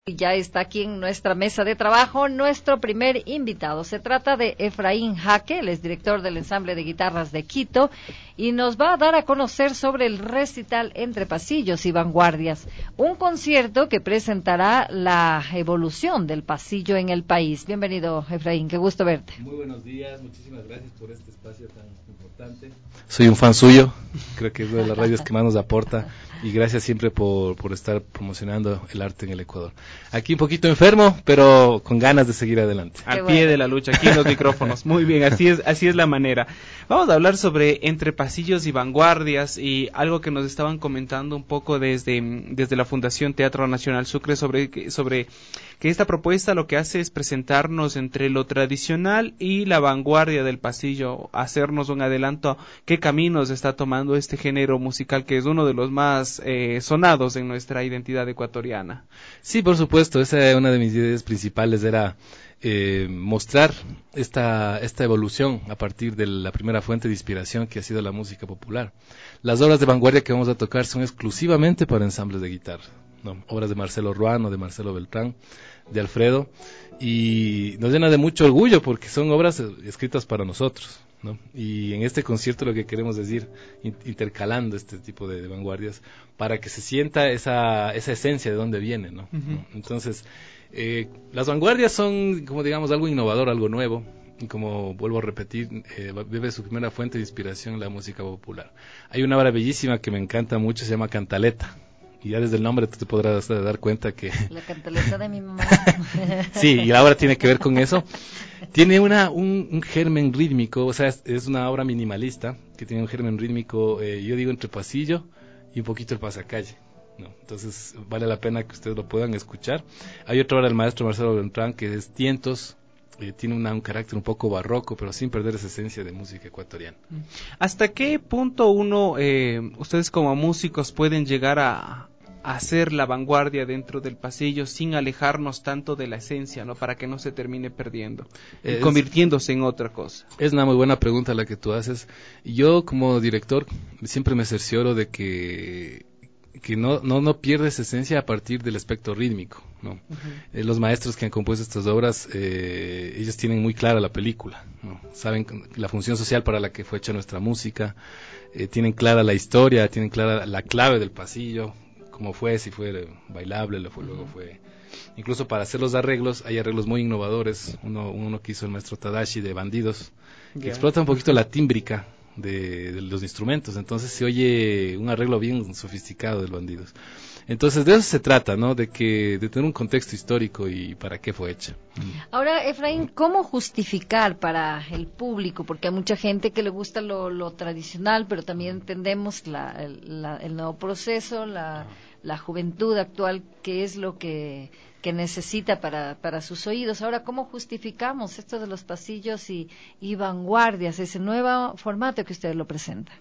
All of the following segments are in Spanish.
Ya está aquí en nuestra mesa de trabajo nuestro primer invitado. Se trata de Efraín Jaque, él es director del Ensamble de Guitarras de Quito y nos va a dar a conocer sobre el recital Entre Pasillos y Vanguardias, un concierto que presentará la evolución del pasillo en el país. Bienvenido, Efraín, qué gusto verte. Muy buenos días, muchísimas gracias por este espacio tan importante. Soy un fan suyo, creo que es una de las radios que más nos aporta y gracias siempre por estar promocionando el arte en el Ecuador. Aquí un poquito enfermo, pero con ganas de seguir adelante. Al pie de la lucha, aquí en los micrófonos. Muy bien, así es la manera. Vamos a hablar sobre Entre Pasillos y Vanguardias y algo que nos estaban comentando un poco desde la Fundación Teatro Nacional Sucre sobre que esta propuesta lo que hace es presentarnos entre lo tradicional y la vanguardia del pasillo, hacernos un adelanto a qué caminos está tomando este género musical que es uno de los más sonados en nuestra identidad ecuatoriana. Sí, por supuesto, esa era una de mis ideas principales, era mostrar esta evolución a partir de la primera fuente de inspiración que ha sido la música popular. Las obras de vanguardia que vamos a tocar son exclusivamente para ensambles de guitarra, ¿no? Obras de Marcelo Ruano, de Marcelo Beltrán, de Alfredo, y nos llena de mucho orgullo porque son obras escritas para nosotros, ¿no? Y en este concierto lo que queremos decir, intercalando este tipo de vanguardias, para que se sienta esa esencia de dónde viene, ¿no? Uh-huh. Entonces, las vanguardias son, como digamos, algo innovador, algo nuevo, y como vuelvo a repetir, bebe su primera fuente de inspiración en la música popular. Hay una obra bellísima que me encanta mucho, se llama Cantaleta. Y ya desde el nombre te podrás dar cuenta que... La cantaleta de mi mamá. Sí, y la obra tiene que ver con eso. Tiene un germen rítmico, o sea, es una obra minimalista que tiene un germen rítmico, yo digo, entre pasillo y un poquito el pasacalle, ¿no? Entonces, vale la pena que ustedes lo puedan escuchar. Hay otra obra del maestro Marcelo Beltrán que es Tientos. Tiene un carácter un poco barroco, pero sin perder esa esencia de música ecuatoriana. ¿Hasta qué punto ustedes como músicos pueden llegar a hacer la vanguardia dentro del pasillo sin alejarnos tanto de la esencia, ¿no? Para que no se termine perdiendo y convirtiéndose en otra cosa? Es una muy buena pregunta la que tú haces. Yo como director siempre me cercioro de que no pierdes esencia a partir del aspecto rítmico, ¿no? Uh-huh. Los maestros que han compuesto estas obras, ellos tienen muy clara la película, ¿no? Saben la función social para la que fue hecha nuestra música, tienen clara la historia, tienen clara la clave del pasillo, cómo fue, si fue bailable, luego fue... Incluso para hacer los arreglos, hay arreglos muy innovadores, uno que hizo el maestro Tadashi de Bandidos, que explota un poquito la tímbrica de los instrumentos, entonces se oye un arreglo bien sofisticado de los Bandidos. Entonces de eso se trata, ¿no? De tener un contexto histórico y para qué fue hecha. Ahora, Efraín, ¿cómo justificar para el público? Porque hay mucha gente que le gusta lo tradicional, pero también entendemos el nuevo proceso, la juventud actual, que es lo que necesita para sus oídos. Ahora, ¿cómo justificamos esto de los pasillos y vanguardias, ese nuevo formato que usted lo presenta?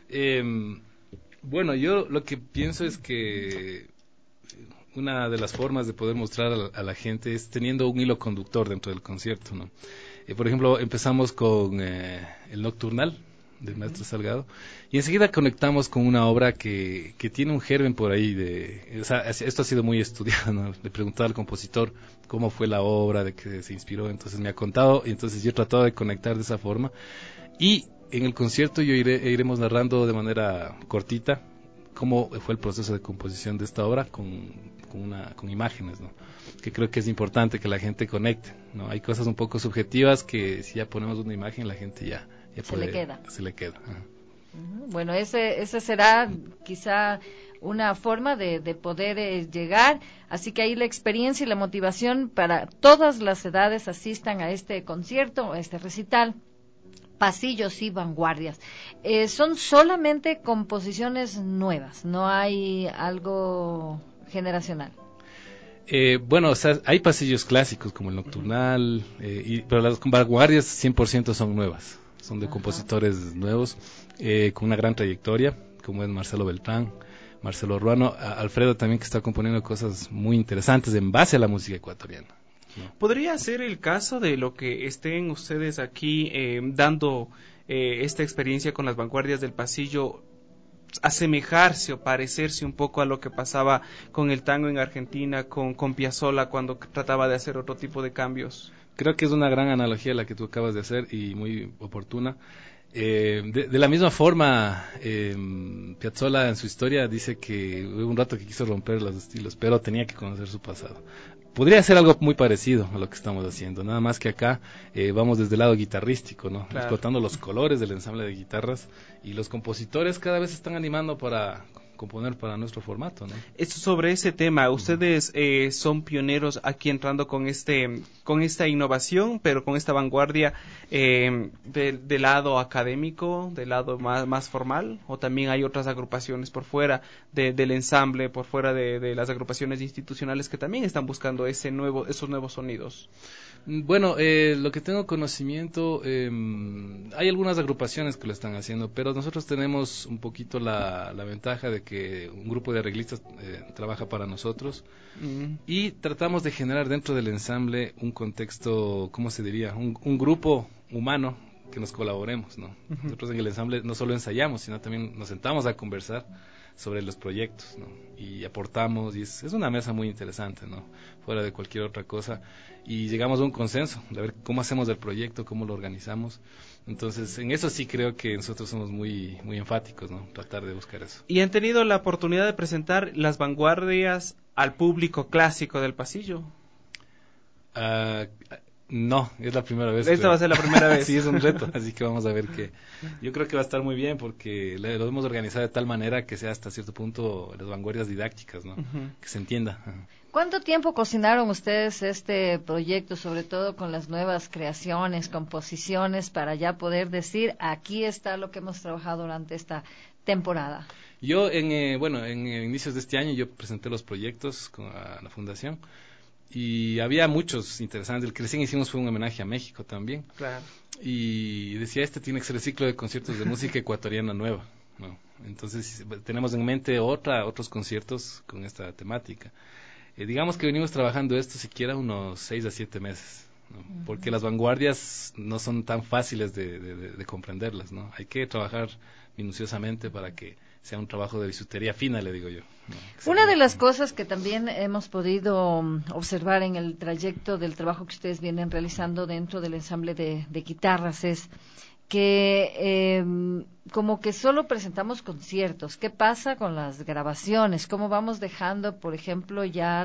Bueno, yo lo que pienso es que una de las formas de poder mostrar a la gente es teniendo un hilo conductor dentro del concierto, ¿no? Por ejemplo, empezamos con el Nocturnal del maestro Salgado y enseguida conectamos con una obra que tiene un germen por ahí o sea, esto ha sido muy estudiado, ¿no? Le preguntaba al compositor cómo fue la obra, de qué se inspiró, entonces me ha contado y entonces yo he tratado de conectar de esa forma y en el concierto iremos narrando de manera cortita cómo fue el proceso de composición de esta obra con imágenes, ¿no? Que creo que es importante que la gente conecte, ¿no? Hay cosas un poco subjetivas que si ya ponemos una imagen la gente ya se le queda. Ajá. Bueno, ese será quizá una forma de poder llegar, así que ahí la experiencia y la motivación para todas las edades asistan a este concierto, a este recital. Pasillos y vanguardias. Son solamente composiciones nuevas, no hay algo generacional. Bueno, o sea, hay pasillos clásicos como el Nocturnal, pero las vanguardias 100% son nuevas, son de compositores nuevos, con una gran trayectoria, como es Marcelo Beltrán, Marcelo Ruano, Alfredo también, que está componiendo cosas muy interesantes en base a la música ecuatoriana. ¿No? ¿Podría ser el caso de lo que estén ustedes aquí dando esta experiencia con las vanguardias del pasillo asemejarse o parecerse un poco a lo que pasaba con el tango en Argentina, con Piazzolla cuando trataba de hacer otro tipo de cambios? Creo que es una gran analogía la que tú acabas de hacer y muy oportuna. De la misma forma, Piazzolla en su historia dice que hubo un rato que quiso romper los estilos, pero tenía que conocer su pasado. Podría ser algo muy parecido a lo que estamos haciendo, nada más que acá vamos desde el lado guitarrístico, ¿no? Claro. Explotando los colores del ensamble de guitarras, y los compositores cada vez se están animando para componer para nuestro formato, ¿no? Sobre ese tema, ustedes son pioneros aquí entrando con esta innovación, pero con esta vanguardia del lado académico, del lado más formal, o también hay otras agrupaciones por fuera del ensamble, por fuera de las agrupaciones institucionales que también están buscando esos nuevos sonidos. Bueno, lo que tengo conocimiento, hay algunas agrupaciones que lo están haciendo, pero nosotros tenemos un poquito la ventaja de que un grupo de arreglistas trabaja para nosotros y tratamos de generar dentro del ensamble un contexto, ¿cómo se diría? Un grupo humano que nos colaboremos, ¿no? Nosotros en el ensamble no solo ensayamos, sino también nos sentamos a conversar sobre los proyectos, ¿no? Y aportamos, y es una mesa muy interesante, ¿no? Fuera de cualquier otra cosa, y llegamos a un consenso de ver cómo hacemos el proyecto, cómo lo organizamos. Entonces, en eso sí creo que nosotros somos muy enfáticos, ¿no? Tratar de buscar eso. ¿Y han tenido la oportunidad de presentar las vanguardias al público clásico del pasillo? No, es la primera vez. Esta va a ser la primera vez. Sí, es un reto, así que vamos a ver que yo creo que va a estar muy bien porque lo hemos organizado de tal manera que sea hasta cierto punto las vanguardias didácticas, ¿no? Que se entienda. ¿Cuánto tiempo cocinaron ustedes este proyecto, sobre todo con las nuevas creaciones, composiciones, para ya poder decir, aquí está lo que hemos trabajado durante esta temporada? Yo, en inicios de este año, yo presenté los proyectos con la fundación. Y había muchos interesantes. El que recién hicimos fue un homenaje a México también. Claro. Y decía, tiene que ser el ciclo de conciertos de música ecuatoriana nueva, ¿no? Entonces tenemos en mente otros conciertos con esta temática. Digamos que venimos trabajando esto siquiera unos 6 a 7 meses, ¿no? Porque las vanguardias no son tan fáciles de comprenderlas, ¿no? Hay que trabajar minuciosamente para que sea un trabajo de bisutería fina, le digo yo, ¿no? Una de las cosas que también hemos podido observar en el trayecto del trabajo que ustedes vienen realizando dentro del ensamble de guitarras es que como que solo presentamos conciertos. ¿Qué pasa con las grabaciones? ¿Cómo vamos dejando, por ejemplo, ya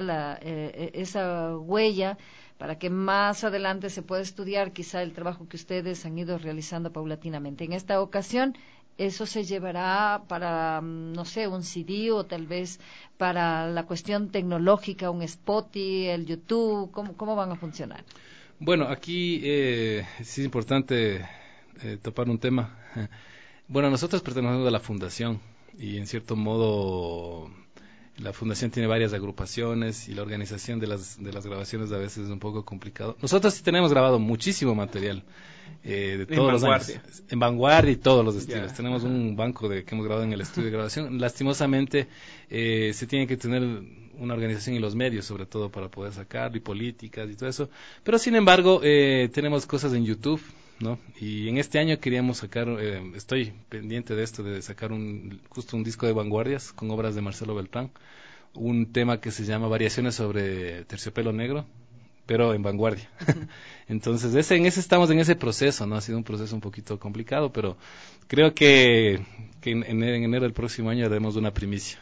esa huella para que más adelante se pueda estudiar quizá el trabajo que ustedes han ido realizando paulatinamente? En esta ocasión, ¿eso se llevará para, no sé, un CD o tal vez para la cuestión tecnológica, un Spotify, el YouTube? ¿Cómo van a funcionar? Bueno, aquí sí es importante topar un tema. Bueno, nosotros pertenecemos a la fundación y en cierto modo la fundación tiene varias agrupaciones y la organización de las grabaciones a veces es un poco complicado. Nosotros sí tenemos grabado muchísimo material de todos los años, en vanguardia y todos los estilos. Tenemos un banco que hemos grabado en el estudio de grabación. Lastimosamente se tiene que tener una organización y los medios sobre todo para poder sacarlo, y políticas y todo eso, pero sin embargo tenemos cosas en YouTube, ¿no? Y en este año queríamos sacar, estoy pendiente de esto, de sacar justo un disco de vanguardias con obras de Marcelo Beltrán, un tema que se llama Variaciones sobre Terciopelo Negro, pero en vanguardia. Entonces, estamos en ese proceso, ¿no? Ha sido un proceso un poquito complicado, pero creo que en enero del próximo año haremos una primicia.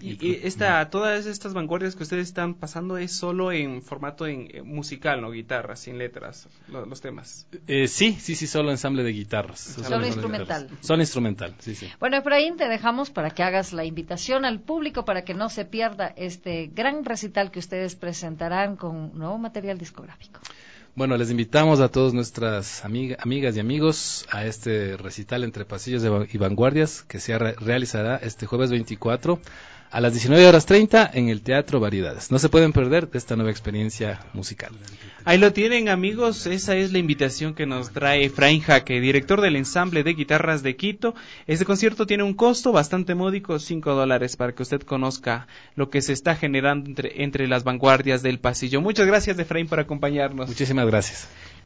Todas estas vanguardias que ustedes están pasando es solo en formato musical, ¿no? Guitarras, sin letras, los temas. Sí, solo ensamble de guitarras. Solo instrumental. Solo instrumental, sí. Bueno, Efraín, te dejamos para que hagas la invitación al público para que no se pierda este gran recital que ustedes presentarán con nuevo material discográfico. Bueno, les invitamos a todas nuestras amigas y amigos a este recital Entre Pasillos y Vanguardias que se realizará este jueves 24 a las 19:30 en el Teatro Variedades. No se pueden perder de esta nueva experiencia musical. Ahí lo tienen, amigos. Esa es la invitación que nos trae Efraín Jaque, director del ensamble de guitarras de Quito. Este concierto tiene un costo bastante módico, $5, para que usted conozca lo que se está generando entre las vanguardias del pasillo. Muchas gracias, Efraín, por acompañarnos. Muchísimas gracias.